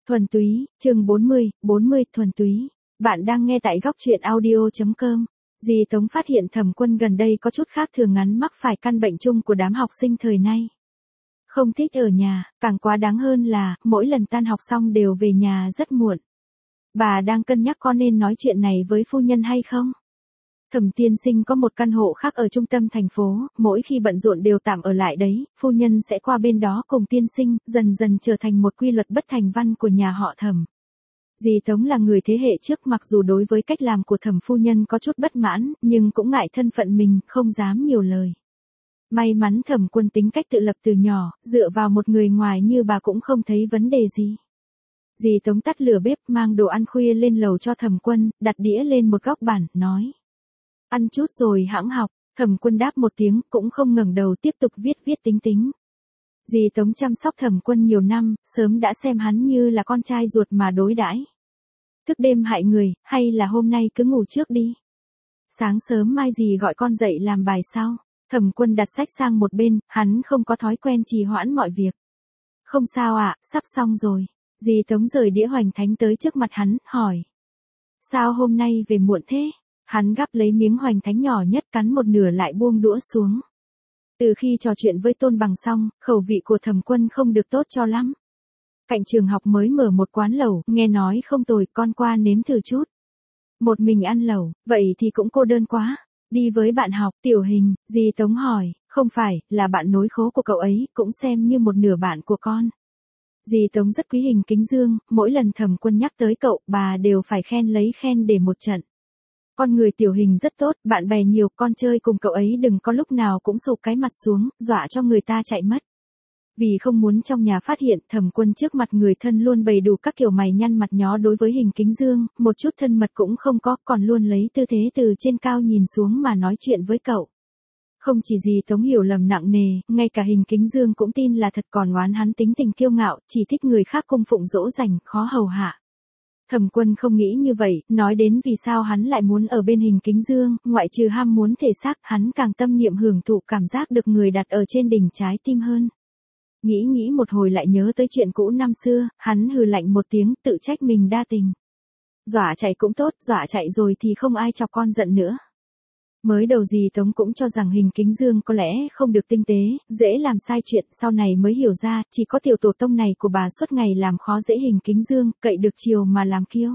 Thuần túy, chương 40 thuần túy. Bạn đang nghe tại góc truyện audio.com. Dì Tống phát hiện Thẩm Quân gần đây có chút khác thường, ngắn mắc phải căn bệnh chung của đám học sinh thời nay. Không thích ở nhà, càng quá đáng hơn là, mỗi lần tan học xong đều về nhà rất muộn. Bà đang cân nhắc có nên nói chuyện này với phu nhân hay không? Thẩm tiên sinh có một căn hộ khác ở trung tâm thành phố, mỗi khi bận rộn đều tạm ở lại đấy, phu nhân sẽ qua bên đó cùng tiên sinh, dần dần trở thành một quy luật bất thành văn của nhà họ Thẩm. Dì Tống là người thế hệ trước, mặc dù đối với cách làm của Thẩm phu nhân có chút bất mãn, nhưng cũng ngại thân phận mình, không dám nhiều lời. May mắn Thẩm Quân tính cách tự lập từ nhỏ, dựa vào một người ngoài như bà cũng không thấy vấn đề gì. Dì Tống tắt lửa bếp, mang đồ ăn khuya lên lầu cho Thẩm Quân, đặt đĩa lên một góc bàn, nói: ăn chút rồi hẵng học. Thẩm Quân đáp một tiếng, cũng không ngẩng đầu, tiếp tục viết tính. Dì Tống chăm sóc Thẩm Quân nhiều năm, sớm đã xem hắn như là con trai ruột mà đối đãi. Thức đêm hại người, hay là hôm nay cứ ngủ trước đi. Sáng sớm mai dì gọi con dậy làm bài sau. Thẩm Quân đặt sách sang một bên, hắn không có thói quen trì hoãn mọi việc. Không sao ạ, sắp xong rồi. Dì Tống rời đĩa hoành thánh tới trước mặt hắn, hỏi: sao hôm nay về muộn thế? Hắn gắp lấy miếng hoành thánh nhỏ nhất, cắn một nửa lại buông đũa xuống. Từ khi trò chuyện với Tôn Bằng xong, khẩu vị của Thẩm Quân không được tốt cho lắm. Cạnh trường học mới mở một quán lẩu, nghe nói không tồi, con qua nếm thử chút. Một mình ăn lẩu, vậy thì cũng cô đơn quá. Đi với bạn học. Tiểu Hình, dì Tống hỏi. Không phải, là bạn nối khố của cậu ấy, cũng xem như một nửa bạn của con. Dì Tống rất quý Hình Kính Dương, mỗi lần Thẩm Quân nhắc tới cậu, bà đều phải khen lấy khen để một trận. Con người Tiểu Hình rất tốt, bạn bè nhiều, con chơi cùng cậu ấy đừng có lúc nào cũng sụp cái mặt xuống, dọa cho người ta chạy mất. Vì không muốn trong nhà phát hiện, Thẩm Quân trước mặt người thân luôn bày đủ các kiểu mày nhăn mặt nhó đối với Hình Kính Dương, một chút thân mật cũng không có, còn luôn lấy tư thế từ trên cao nhìn xuống mà nói chuyện với cậu. Không chỉ dì Tống hiểu lầm nặng nề, ngay cả Hình Kính Dương cũng tin là thật, còn oán hắn tính tình kiêu ngạo, chỉ thích người khác cung phụng dỗ dành, khó hầu hạ. Thẩm Quân không nghĩ như vậy, nói đến vì sao hắn lại muốn ở bên Hình Kính Dương, ngoại trừ ham muốn thể xác, hắn càng tâm niệm hưởng thụ cảm giác được người đặt ở trên đỉnh trái tim hơn. Nghĩ một hồi lại nhớ tới chuyện cũ năm xưa, hắn hừ lạnh một tiếng, tự trách mình đa tình. Dọa chạy cũng tốt, dọa chạy rồi thì không ai chọc con giận nữa. Mới đầu dì Tống cũng cho rằng Hình Kính Dương có lẽ không được tinh tế, dễ làm sai chuyện, sau này mới hiểu ra, chỉ có tiểu tổ tông này của bà suốt ngày làm khó dễ Hình Kính Dương, cậy được chiều mà làm kiêu.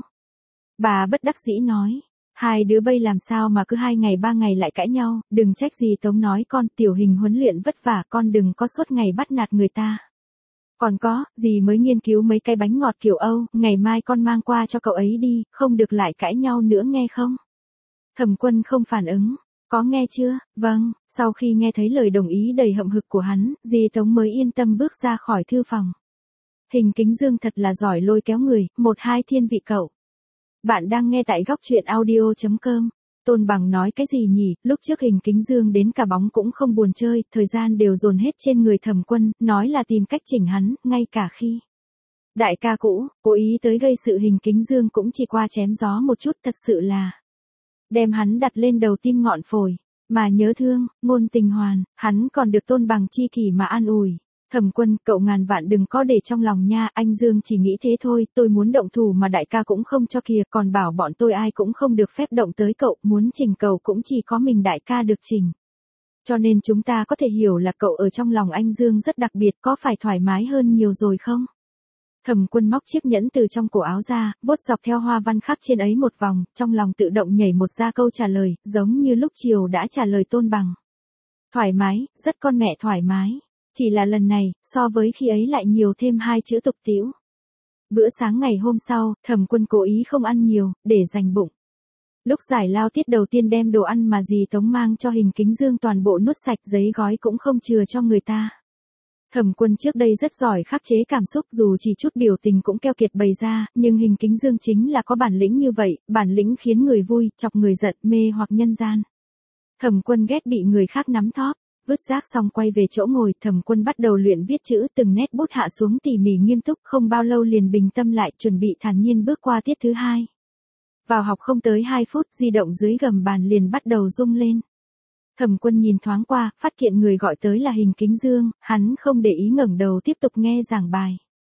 Bà bất đắc dĩ nói: hai đứa bây làm sao mà cứ 2 ngày 3 ngày lại cãi nhau, đừng trách dì Tống nói con, Tiểu Hình huấn luyện vất vả, con đừng có suốt ngày bắt nạt người ta. Còn có, dì mới nghiên cứu mấy cái bánh ngọt kiểu Âu, ngày mai con mang qua cho cậu ấy đi, không được lại cãi nhau nữa nghe không? Thẩm Quân không phản ứng. Có nghe chưa? Vâng. Sau khi nghe thấy lời đồng ý đầy hậm hực của hắn, dì Tống mới yên tâm bước ra khỏi thư phòng. Hình Kính Dương thật là giỏi lôi kéo người, 1-2 thiên vị cậu. Bạn đang nghe tại góc truyện audio.com. Tôn Bằng nói cái gì nhỉ? Lúc trước Hình Kính Dương đến cả bóng cũng không buồn chơi, thời gian đều dồn hết trên người Thẩm Quân, nói là tìm cách chỉnh hắn, ngay cả khi đại ca cũ, cố ý tới gây sự Hình Kính Dương cũng chỉ qua chém gió một chút, thật sự là đem hắn đặt lên đầu tim ngọn phổi, mà nhớ thương, ngôn tình hoàn, hắn còn được Tôn Bằng chi kỷ mà an ủi. Thẩm Quân, cậu ngàn vạn đừng có để trong lòng nha, anh Dương chỉ nghĩ thế thôi, tôi muốn động thủ mà đại ca cũng không cho kìa, còn bảo bọn tôi ai cũng không được phép động tới cậu, muốn chỉnh cậu cũng chỉ có mình đại ca được chỉnh. Cho nên chúng ta có thể hiểu là cậu ở trong lòng anh Dương rất đặc biệt, có phải thoải mái hơn nhiều rồi không? Thẩm Quân móc chiếc nhẫn từ trong cổ áo ra, vuốt dọc theo hoa văn khắc trên ấy một vòng, trong lòng tự động nhảy một ra câu trả lời, giống như lúc chiều đã trả lời Tôn Bằng. Thoải mái, rất con mẹ thoải mái. Chỉ là lần này, so với khi ấy lại nhiều thêm 2 chữ tục tĩu. Bữa sáng ngày hôm sau, Thẩm Quân cố ý không ăn nhiều, để dành bụng. Lúc giải lao tiết đầu tiên đem đồ ăn mà dì Tống mang cho Hình Kính Dương toàn bộ nuốt sạch, giấy gói cũng không chừa cho người ta. Thẩm Quân trước đây rất giỏi khắc chế cảm xúc, dù chỉ chút biểu tình cũng keo kiệt bày ra, nhưng Hình Kính Dương chính là có bản lĩnh như vậy, bản lĩnh khiến người vui, chọc người giận, mê hoặc nhân gian. Thẩm Quân ghét bị người khác nắm thóp. Vứt rác xong quay về chỗ ngồi, Thẩm Quân bắt đầu luyện viết chữ, từng nét bút hạ xuống tỉ mỉ nghiêm túc, không bao lâu liền bình tâm lại, chuẩn bị thản nhiên bước qua tiết thứ 2. Vào học không tới 2 phút, di động dưới gầm bàn liền bắt đầu rung lên. Thẩm Quân nhìn thoáng qua, phát hiện người gọi tới là Hình Kính Dương, hắn không để ý ngẩng đầu tiếp tục nghe giảng bài.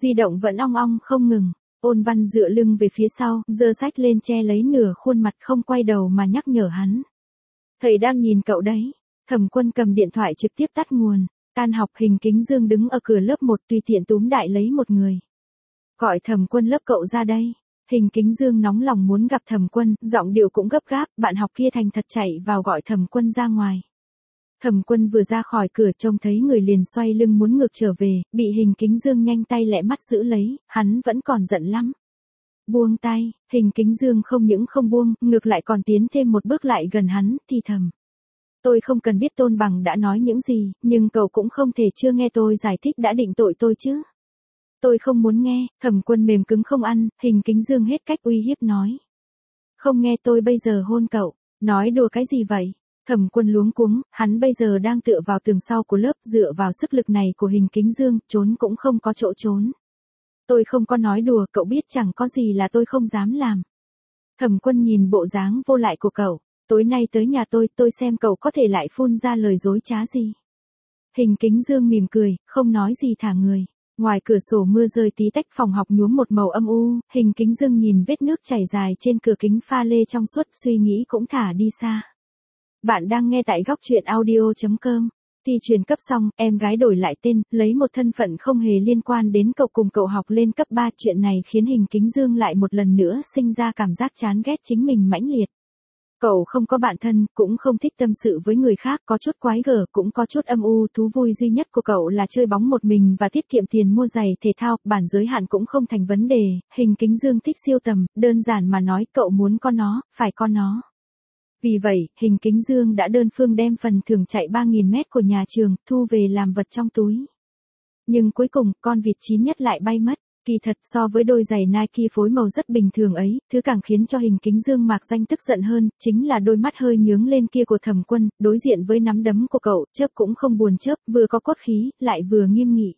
Di động vẫn ong ong không ngừng. Ôn Văn dựa lưng về phía sau, giơ sách lên che lấy nửa khuôn mặt không quay đầu mà nhắc nhở hắn. Thầy đang nhìn cậu đấy. Thẩm Quân cầm điện thoại trực tiếp tắt nguồn. Tan học Hình Kính Dương đứng ở cửa lớp 1 tùy tiện túm đại lấy một người. Gọi Thẩm Quân lớp cậu ra đây. Hình Kính Dương nóng lòng muốn gặp Thẩm Quân, giọng điệu cũng gấp gáp, bạn học kia thành thật chạy vào gọi Thẩm Quân ra ngoài. Thẩm Quân vừa ra khỏi cửa trông thấy người liền xoay lưng muốn ngược trở về, bị Hình Kính Dương nhanh tay lẹ mắt giữ lấy, hắn vẫn còn giận lắm. Buông tay, Hình Kính Dương không những không buông, ngược lại còn tiến thêm một bước lại gần hắn, thì thầm. Tôi không cần biết Tôn Bằng đã nói những gì, nhưng cậu cũng không thể chưa nghe tôi giải thích đã định tội tôi chứ. Tôi không muốn nghe. Thẩm Quân mềm cứng không ăn, Hình Kính Dương hết cách uy hiếp nói. Không nghe tôi bây giờ hôn cậu, nói đùa cái gì vậy? Thẩm Quân luống cuống, hắn bây giờ đang tựa vào tường sau của lớp, dựa vào sức lực này của Hình Kính Dương, trốn cũng không có chỗ trốn. Tôi không có nói đùa, cậu biết chẳng có gì là tôi không dám làm. Thẩm Quân nhìn bộ dáng vô lại của cậu, tối nay tới nhà tôi xem cậu có thể lại phun ra lời dối trá gì. Hình Kính Dương mỉm cười, không nói gì thả người. Ngoài cửa sổ mưa rơi tí tách, phòng học nhuốm một màu âm u, Hình Kính Dương nhìn vết nước chảy dài trên cửa kính pha lê trong suốt, suy nghĩ cũng thả đi xa. Bạn đang nghe tại góc truyện audio.com. Thi chuyển cấp xong, em gái đổi lại tên, lấy một thân phận không hề liên quan đến cậu cùng cậu học lên cấp 3. Chuyện này khiến Hình Kính Dương lại một lần nữa sinh ra cảm giác chán ghét chính mình mãnh liệt. Cậu không có bạn thân, cũng không thích tâm sự với người khác, có chút quái gở, cũng có chút âm u. Thú vui duy nhất của cậu là chơi bóng một mình và tiết kiệm tiền mua giày thể thao, bản giới hạn cũng không thành vấn đề. Hình Kính Dương thích siêu tầm, đơn giản mà nói, cậu muốn có nó, phải có nó. Vì vậy, Hình Kính Dương đã đơn phương đem phần thưởng chạy 3.000 mét của nhà trường, thu về làm vật trong túi. Nhưng cuối cùng, con vịt chín nhất lại bay mất. Kỳ thật, so với đôi giày Nike phối màu rất bình thường ấy, thứ càng khiến cho Hình Kính Dương mạc danh tức giận hơn, chính là đôi mắt hơi nhướng lên kia của Thẩm Quân, đối diện với nắm đấm của cậu, chớp cũng không buồn chớp, vừa có cốt khí, lại vừa nghiêm nghị.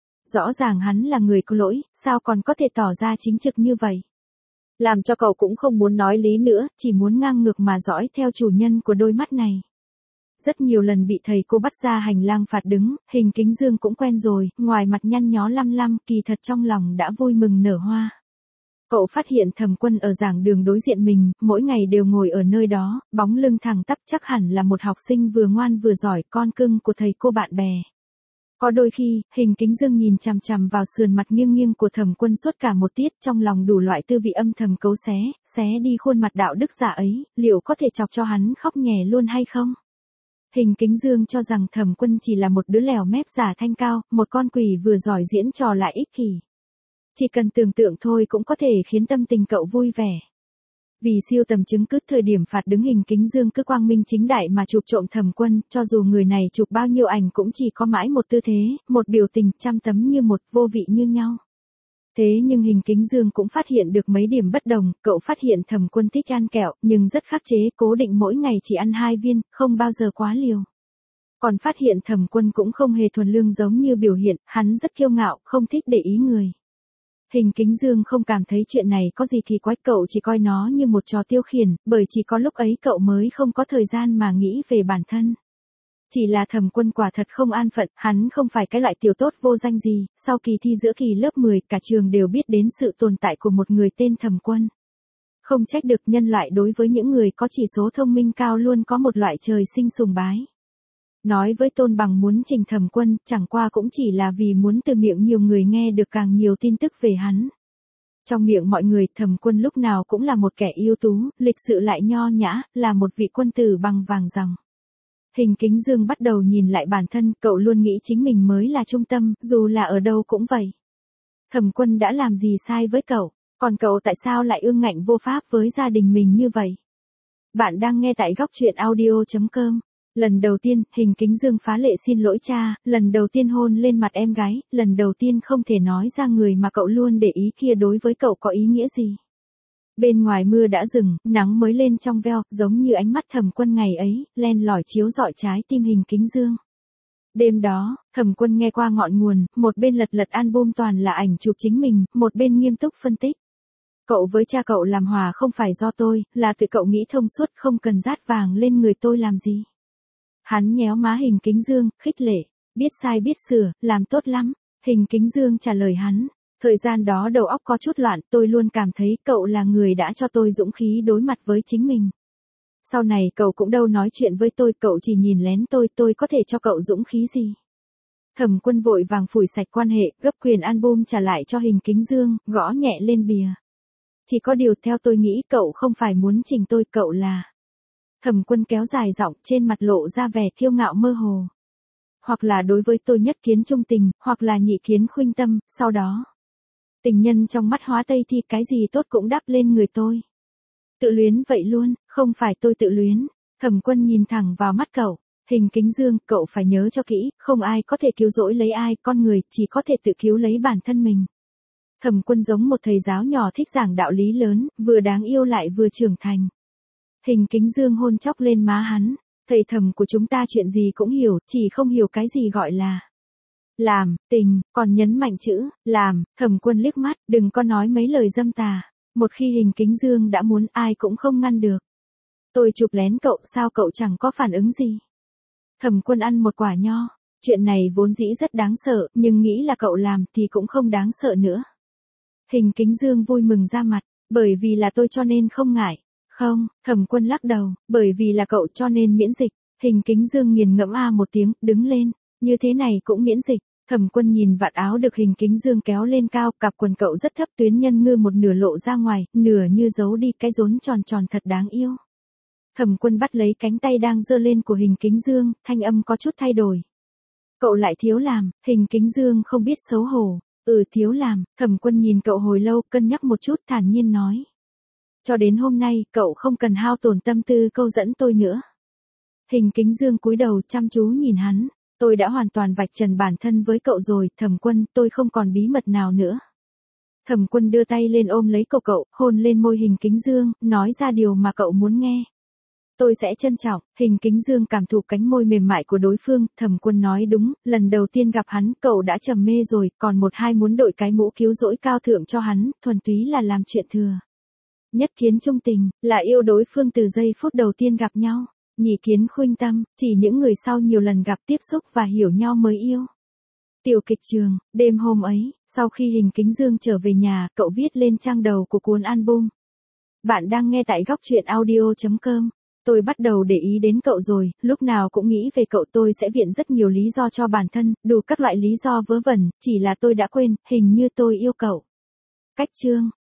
Rõ ràng hắn là người có lỗi, sao còn có thể tỏ ra chính trực như vậy? Làm cho cậu cũng không muốn nói lý nữa, chỉ muốn ngang ngược mà dõi theo chủ nhân của đôi mắt này. Rất nhiều lần bị thầy cô bắt ra hành lang phạt đứng, Hình Kính Dương cũng quen rồi, ngoài mặt nhăn nhó lăm lăm, kỳ thật trong lòng đã vui mừng nở hoa. Cậu phát hiện Thẩm Quân ở giảng đường đối diện mình, mỗi ngày đều ngồi ở nơi đó, bóng lưng thẳng tắp, chắc hẳn là một học sinh vừa ngoan vừa giỏi, con cưng của thầy cô bạn bè. Có đôi khi, Hình Kính Dương nhìn chằm chằm vào sườn mặt nghiêng nghiêng của Thẩm Quân suốt cả một tiết, trong lòng đủ loại tư vị âm thầm cấu xé đi khuôn mặt đạo đức giả ấy, liệu có thể chọc cho hắn khóc nhè luôn hay không? Hình Kính Dương cho rằng Thẩm Quân chỉ là một đứa lèo mép giả thanh cao, một con quỷ vừa giỏi diễn trò lại ích kỷ. Chỉ cần tưởng tượng thôi cũng có thể khiến tâm tình cậu vui vẻ. Vì siêu tầm chứng cứ, thời điểm phạt đứng Hình Kính Dương cứ quang minh chính đại mà chụp trộm Thẩm Quân, cho dù người này chụp bao nhiêu ảnh cũng chỉ có mãi một tư thế, một biểu tình, trăm tấm như một, vô vị như nhau. Thế nhưng Hình Kính Dương cũng phát hiện được mấy điểm bất đồng, cậu phát hiện Thẩm Quân thích ăn kẹo, nhưng rất khắc chế, cố định mỗi ngày chỉ ăn 2 viên, không bao giờ quá liều. Còn phát hiện Thẩm Quân cũng không hề thuần lương giống như biểu hiện, hắn rất kiêu ngạo, không thích để ý người. Hình Kính Dương không cảm thấy chuyện này có gì kỳ quái, cậu chỉ coi nó như một trò tiêu khiển, bởi chỉ có lúc ấy cậu mới không có thời gian mà nghĩ về bản thân. Chỉ là Thẩm Quân quả thật không an phận, hắn không phải cái loại tiểu tốt vô danh gì, sau kỳ thi giữa kỳ lớp 10, cả trường đều biết đến sự tồn tại của một người tên Thẩm Quân. Không trách được, nhân loại đối với những người có chỉ số thông minh cao luôn có một loại trời sinh sùng bái. Nói với Tôn Bằng muốn trình Thẩm Quân, chẳng qua cũng chỉ là vì muốn từ miệng nhiều người nghe được càng nhiều tin tức về hắn. Trong miệng mọi người, Thẩm Quân lúc nào cũng là một kẻ ưu tú, lịch sự lại nho nhã, là một vị quân tử bằng vàng ròng. Hình Kính Dương bắt đầu nhìn lại bản thân, cậu luôn nghĩ chính mình mới là trung tâm, dù là ở đâu cũng vậy. Thẩm Quân đã làm gì sai với cậu, còn cậu tại sao lại ương ngạnh vô pháp với gia đình mình như vậy? Bạn đang nghe tại góc truyện audio.com. Lần đầu tiên, Hình Kính Dương phá lệ xin lỗi cha, lần đầu tiên hôn lên mặt em gái, lần đầu tiên không thể nói ra người mà cậu luôn để ý kia đối với cậu có ý nghĩa gì. Bên ngoài mưa đã dừng, nắng mới lên trong veo, giống như ánh mắt Thẩm Quân ngày ấy, len lỏi chiếu rọi trái tim Hình Kính Dương. Đêm đó, Thẩm Quân nghe qua ngọn nguồn, một bên lật lật album toàn là ảnh chụp chính mình, một bên nghiêm túc phân tích. Cậu với cha cậu làm hòa không phải do tôi, là tự cậu nghĩ thông suốt, không cần rát vàng lên người tôi làm gì. Hắn nhéo má Hình Kính Dương, khích lệ, biết sai biết sửa, làm tốt lắm. Hình Kính Dương trả lời hắn, Thời gian đó đầu óc có chút loạn, tôi luôn cảm thấy cậu là người đã cho tôi dũng khí đối mặt với chính mình. Sau này cậu cũng đâu nói chuyện với tôi, cậu chỉ nhìn lén tôi có thể cho cậu dũng khí gì? Thẩm Quân vội vàng phủi sạch quan hệ, gấp quyền album trả lại cho Hình Kính Dương, gõ nhẹ lên bìa. Chỉ có điều theo tôi nghĩ cậu không phải muốn chỉnh tôi, cậu là... Thẩm Quân kéo dài giọng, trên mặt lộ ra vẻ kiêu ngạo mơ hồ. Hoặc là đối với tôi nhất kiến trung tình, hoặc là nhị kiến khuynh tâm, sau đó. Tình nhân trong mắt hóa tây thì cái gì tốt cũng đắp lên người tôi. Tự luyến vậy luôn, không phải tôi tự luyến. Thẩm Quân nhìn thẳng vào mắt cậu. Hình Kính Dương, cậu phải nhớ cho kỹ, không ai có thể cứu rỗi lấy ai, con người chỉ có thể tự cứu lấy bản thân mình. Thẩm Quân giống một thầy giáo nhỏ thích giảng đạo lý lớn, vừa đáng yêu lại vừa trưởng thành. Hình Kính Dương hôn chóc lên má hắn. Thầy Thẩm của chúng ta chuyện gì cũng hiểu, chỉ không hiểu cái gì gọi là làm, tình, còn nhấn mạnh chữ làm. Thẩm Quân liếc mắt, đừng có nói mấy lời dâm tà. Một khi Hình Kính Dương đã muốn, ai cũng không ngăn được. Tôi chụp lén cậu, sao cậu chẳng có phản ứng gì? Thẩm Quân ăn một quả nho. Chuyện này vốn dĩ rất đáng sợ, nhưng nghĩ là cậu làm thì cũng không đáng sợ nữa. Hình Kính Dương vui mừng ra mặt, bởi vì là tôi cho nên không ngại. Không, Thẩm Quân lắc đầu, bởi vì là cậu cho nên miễn dịch. Hình Kính Dương nghiền ngẫm một tiếng, đứng lên, như thế này cũng miễn dịch. Thẩm Quân nhìn vạt áo được Hình Kính Dương kéo lên cao, cặp quần cậu rất thấp, tuyến nhân ngư một nửa lộ ra ngoài, nửa như giấu đi cái rốn tròn tròn thật đáng yêu. Thẩm Quân bắt lấy cánh tay đang giơ lên của Hình Kính Dương, thanh âm có chút thay đổi. Cậu lại thiếu làm. Hình Kính Dương không biết xấu hổ. Thiếu làm. Thẩm Quân nhìn cậu hồi lâu, cân nhắc một chút, thản nhiên nói. Cho đến hôm nay, cậu không cần hao tổn tâm tư câu dẫn tôi nữa. Hình Kính Dương cúi đầu chăm chú nhìn hắn. Tôi đã hoàn toàn vạch trần bản thân với cậu rồi, Thẩm Quân, tôi không còn bí mật nào nữa. Thẩm Quân đưa tay lên ôm lấy cậu, hôn lên môi Hình Kính Dương, nói ra điều mà cậu muốn nghe. Tôi sẽ trân trọng. Hình Kính Dương cảm thụ cánh môi mềm mại của đối phương, Thẩm Quân nói đúng, lần đầu tiên gặp hắn, cậu đã trầm mê rồi, còn một hai muốn đội cái mũ cứu rỗi cao thượng cho hắn, thuần túy là làm chuyện thừa. Nhất kiến trung tình, là yêu đối phương từ giây phút đầu tiên gặp nhau. Nhị kiến khuynh tâm, chỉ những người sau nhiều lần gặp tiếp xúc và hiểu nhau mới yêu. Tiểu kịch trường, đêm hôm ấy, sau khi Hình Kính Dương trở về nhà, cậu viết lên trang đầu của cuốn album. Bạn đang nghe tại góc truyện audio.com. Tôi bắt đầu để ý đến cậu rồi, lúc nào cũng nghĩ về cậu, tôi sẽ viện rất nhiều lý do cho bản thân, đủ các loại lý do vớ vẩn, chỉ là tôi đã quên, hình như tôi yêu cậu. Cách chương.